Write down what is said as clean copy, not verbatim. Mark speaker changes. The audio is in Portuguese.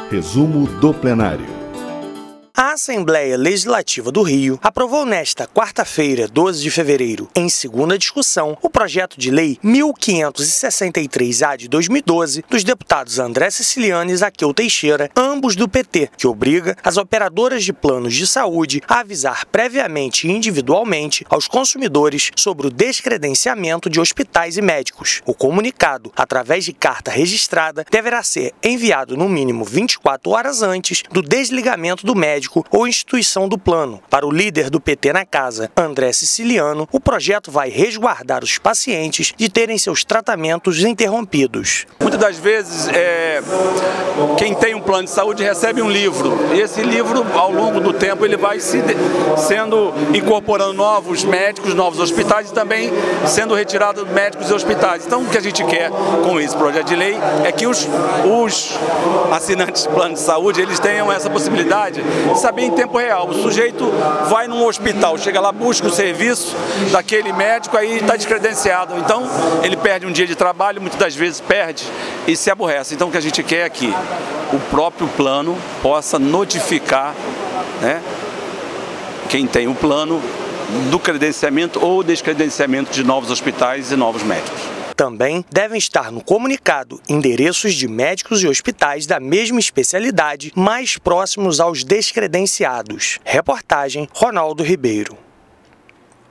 Speaker 1: Resumo do plenário.
Speaker 2: A Assembleia Legislativa do Rio aprovou nesta quarta-feira, 12 de fevereiro, em segunda discussão, o projeto de lei 1563-A de 2012 dos deputados André Siciliani e Zaqueu Teixeira, ambos do PT, que obriga as operadoras de planos de saúde a avisar previamente e individualmente aos consumidores sobre o descredenciamento de hospitais e médicos. O comunicado, através de carta registrada, deverá ser enviado no mínimo 24 horas antes do desligamento do médico ou instituição do plano. Para o líder do PT na casa, André Siciliano, o projeto vai resguardar os pacientes de terem seus tratamentos interrompidos.
Speaker 3: Muitas das vezes, quem tem um plano de saúde recebe um livro. E esse livro, ao longo do tempo, ele vai sendo incorporando novos médicos, novos hospitais e também sendo retirado médicos e hospitais. Então, o que a gente quer com esse projeto de lei é que os assinantes de plano de saúde, eles tenham essa possibilidade de saber em tempo real. O sujeito vai num hospital, chega lá, busca o serviço daquele médico, aí está descredenciado. Então, ele perde um dia de trabalho, muitas das vezes perde e se aborrece. Então, o que a gente quer é que o próprio plano possa notificar, né, quem tem o plano do credenciamento ou descredenciamento de novos hospitais e novos médicos.
Speaker 2: Também devem estar no comunicado endereços de médicos e hospitais da mesma especialidade mais próximos aos descredenciados. Reportagem Ronaldo Ribeiro.